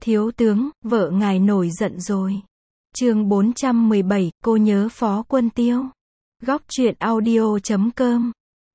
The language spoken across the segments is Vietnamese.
Thiếu tướng, vợ ngài nổi giận rồi. Chương 417, cô nhớ Phó Quân Tiêu. Góc truyện audio.com.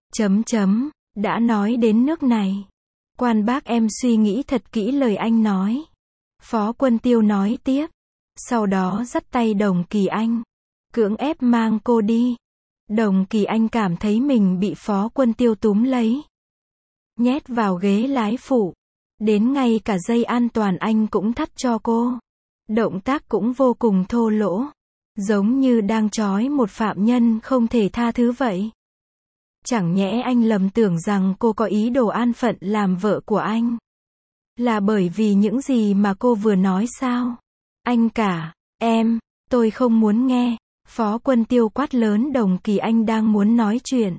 Đã nói đến nước này. Quan bác em suy nghĩ thật kỹ lời anh nói. Phó Quân Tiêu nói tiếp. Sau đó dắt tay Đồng Kỳ Anh. Cưỡng ép mang cô đi. Đồng Kỳ Anh cảm thấy mình bị Phó Quân Tiêu túm lấy. Nhét vào ghế lái phụ. Đến ngay cả dây an toàn anh cũng thắt cho cô. Động tác cũng vô cùng thô lỗ. Giống như đang trói một phạm nhân không thể tha thứ vậy. Chẳng nhẽ anh lầm tưởng rằng cô có ý đồ an phận làm vợ của anh. Là bởi vì những gì mà cô vừa nói sao? Anh cả, tôi không muốn nghe. Phó Quân Tiêu quát lớn Đồng Kỳ Anh đang muốn nói chuyện.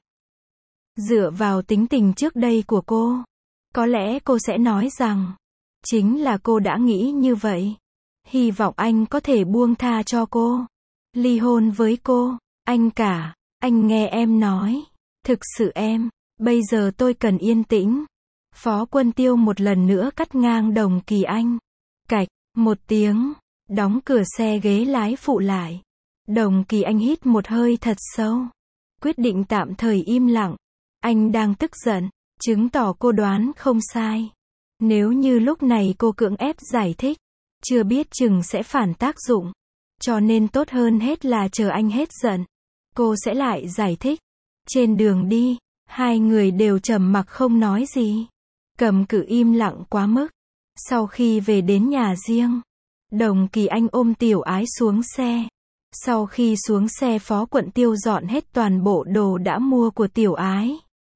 Dựa vào tính tình trước đây của cô, có lẽ cô sẽ nói rằng, chính là cô đã nghĩ như vậy. Hy vọng anh có thể buông tha cho cô. Ly hôn với cô. Anh cả, anh nghe em nói. Thực sự bây giờ tôi cần yên tĩnh. Phó Quân Tiêu một lần nữa cắt ngang Đồng Kỳ Anh. Cạch, một tiếng, đóng cửa xe ghế lái phụ lại. Đồng Kỳ Anh hít một hơi thật sâu. Quyết định tạm thời im lặng. Anh đang tức giận, chứng tỏ cô đoán không sai. Nếu như lúc này cô cưỡng ép giải thích, chưa biết chừng sẽ phản tác dụng. Cho nên tốt hơn hết là chờ anh hết giận. Cô sẽ lại giải thích. Trên đường đi, hai người đều trầm mặc không nói gì. Cầm cự im lặng quá mức. Sau khi về đến nhà riêng, Đồng Kỳ Anh ôm Tiểu Ái xuống xe. Sau khi xuống xe Phó Quân Tiêu dọn hết toàn bộ đồ đã mua của Tiểu Ái.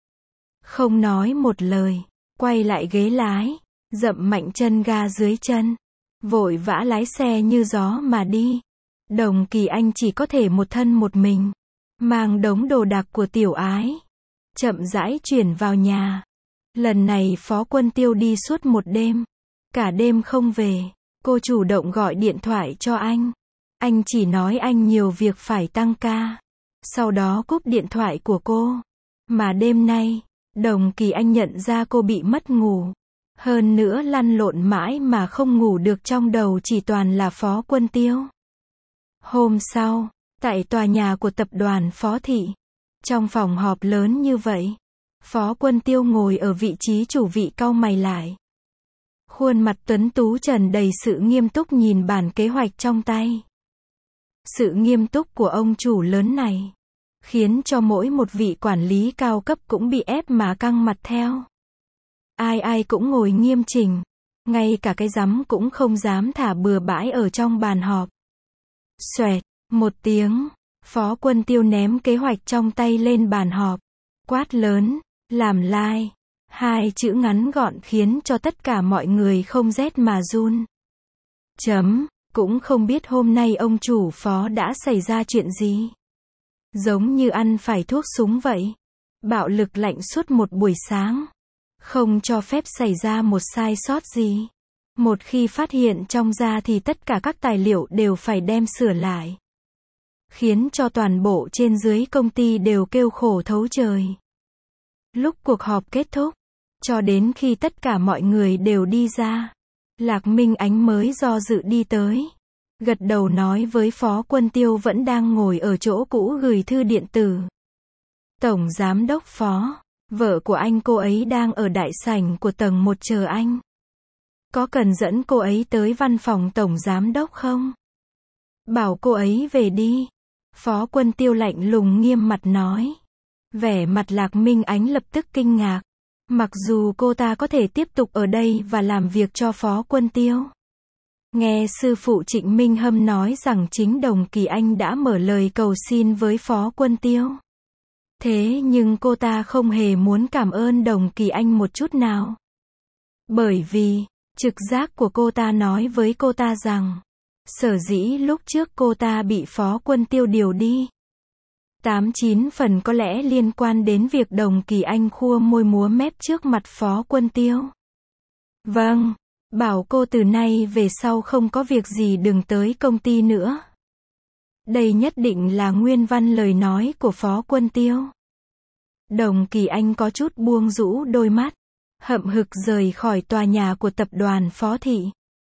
Không nói một lời, quay lại ghế lái, dậm mạnh chân ga dưới chân. Vội vã lái xe như gió mà đi. Đồng Kỳ Anh chỉ có thể một thân một mình, mang đống đồ đạc của Tiểu Ái, chậm rãi chuyển vào nhà. Lần này Phó Quân Tiêu đi suốt một đêm. Cả đêm không về, cô chủ động gọi điện thoại cho anh. Anh chỉ nói anh nhiều việc phải tăng ca. Sau đó cúp điện thoại của cô. Mà đêm nay, Đồng Kỳ Anh nhận ra cô bị mất ngủ. Hơn nữa lăn lộn mãi mà không ngủ được, trong đầu chỉ toàn là Phó Quân Tiêu. Hôm sau, tại tòa nhà của tập đoàn Phó Thị, trong phòng họp lớn như vậy, Phó Quân Tiêu ngồi ở vị trí chủ vị cau mày lại. Khuôn mặt tuấn tú tràn đầy sự nghiêm túc nhìn bản kế hoạch trong tay. Sự nghiêm túc của ông chủ lớn này, khiến cho mỗi một vị quản lý cao cấp cũng bị ép mà căng mặt theo. Ai cũng ngồi nghiêm chỉnh, ngay cả cái rắm cũng không dám thả bừa bãi ở trong bàn họp. Xoẹt, một tiếng, Phó Quân Tiêu ném kế hoạch trong tay lên bàn họp, quát lớn, làm lai. Hai chữ ngắn gọn khiến cho tất cả mọi người không rét mà run. Cũng không biết hôm nay ông chủ Phó đã xảy ra chuyện gì. Giống như ăn phải thuốc súng vậy. Bạo lực lạnh suốt một buổi sáng. Không cho phép xảy ra một sai sót gì. Một khi phát hiện trong da thì tất cả các tài liệu đều phải đem sửa lại. Khiến cho toàn bộ trên dưới công ty đều kêu khổ thấu trời. Lúc cuộc họp kết thúc, cho đến khi tất cả mọi người đều đi ra, Lạc Minh Ánh mới do dự đi tới. Gật đầu nói với Phó Quân Tiêu vẫn đang ngồi ở chỗ cũ gửi thư điện tử. Tổng Giám đốc Phó, vợ của anh cô ấy đang ở đại sảnh của tầng 1 chờ anh. Có cần dẫn cô ấy tới văn phòng Tổng Giám đốc không? Bảo cô ấy về đi. Phó Quân Tiêu lạnh lùng nghiêm mặt nói. Vẻ mặt Lạc Minh Ánh lập tức kinh ngạc. Mặc dù cô ta có thể tiếp tục ở đây và làm việc cho Phó Quân Tiêu. Nghe sư phụ Trịnh Minh Hâm nói rằng chính Đồng Kỳ Anh đã mở lời cầu xin với Phó Quân Tiêu. Thế nhưng cô ta không hề muốn cảm ơn Đồng Kỳ Anh một chút nào. Bởi vì, trực giác của cô ta nói với cô ta rằng, sở dĩ lúc trước cô ta bị Phó Quân Tiêu điều đi. 8-9 phần có lẽ liên quan đến việc Đồng Kỳ Anh khua môi múa mép trước mặt Phó Quân Tiêu. Vâng, bảo cô từ nay về sau không có việc gì đừng tới công ty nữa. Đây nhất định là nguyên văn lời nói của Phó Quân Tiêu. Đồng Kỳ Anh có chút buông rũ đôi mắt, hậm hực rời khỏi tòa nhà của tập đoàn Phó Thị.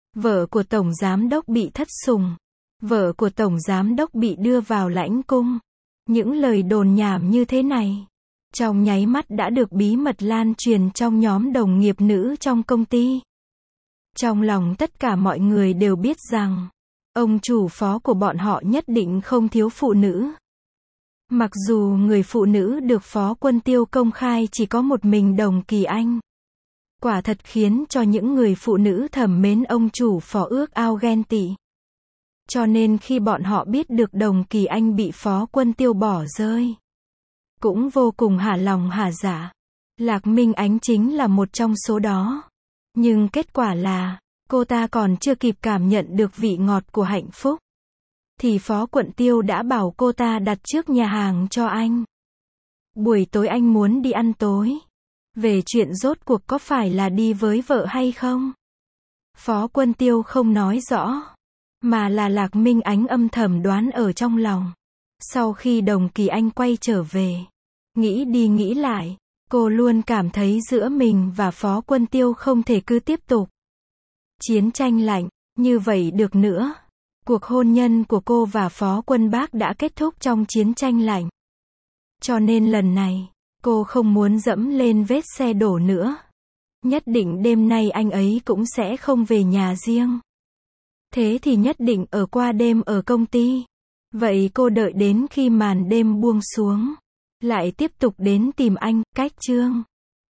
Vợ của Tổng Giám đốc bị thất sủng. Vợ của Tổng Giám đốc bị đưa vào lãnh cung. Những lời đồn nhảm như thế này, trong nháy mắt đã được bí mật lan truyền trong nhóm đồng nghiệp nữ trong công ty. Trong lòng tất cả mọi người đều biết rằng, ông chủ phó của bọn họ nhất định không thiếu phụ nữ. Mặc dù người phụ nữ được Phó Quân Tiêu công khai chỉ có một mình Đồng Kỳ Anh. Quả thật khiến cho những người phụ nữ thầm mến ông chủ phó ước ao ghen tị. Cho nên khi bọn họ biết được Đồng Kỳ Anh bị Phó Quân Tiêu bỏ rơi, cũng vô cùng hả lòng hả dạ. Lạc Minh Ánh chính là một trong số đó. Nhưng kết quả là, cô ta còn chưa kịp cảm nhận được vị ngọt của hạnh phúc, thì Phó Quân Tiêu đã bảo cô ta đặt trước nhà hàng cho anh. Buổi tối anh muốn đi ăn tối. Về chuyện rốt cuộc có phải là đi với vợ hay không? Phó Quân Tiêu không nói rõ, mà là Lạc Minh Ánh âm thầm đoán ở trong lòng. Sau khi Đồng Kỳ Anh quay trở về, nghĩ đi nghĩ lại, cô luôn cảm thấy giữa mình và Phó Quân Tiêu không thể cứ tiếp tục chiến tranh lạnh như vậy được nữa. Cuộc hôn nhân của cô và Phó Quân Bác đã kết thúc trong chiến tranh lạnh. Cho nên lần này, cô không muốn dẫm lên vết xe đổ nữa. Nhất định đêm nay anh ấy cũng sẽ không về nhà riêng. Thế thì nhất định ở qua đêm ở công ty. Vậy cô đợi đến khi màn đêm buông xuống, lại tiếp tục đến tìm anh. Cách chương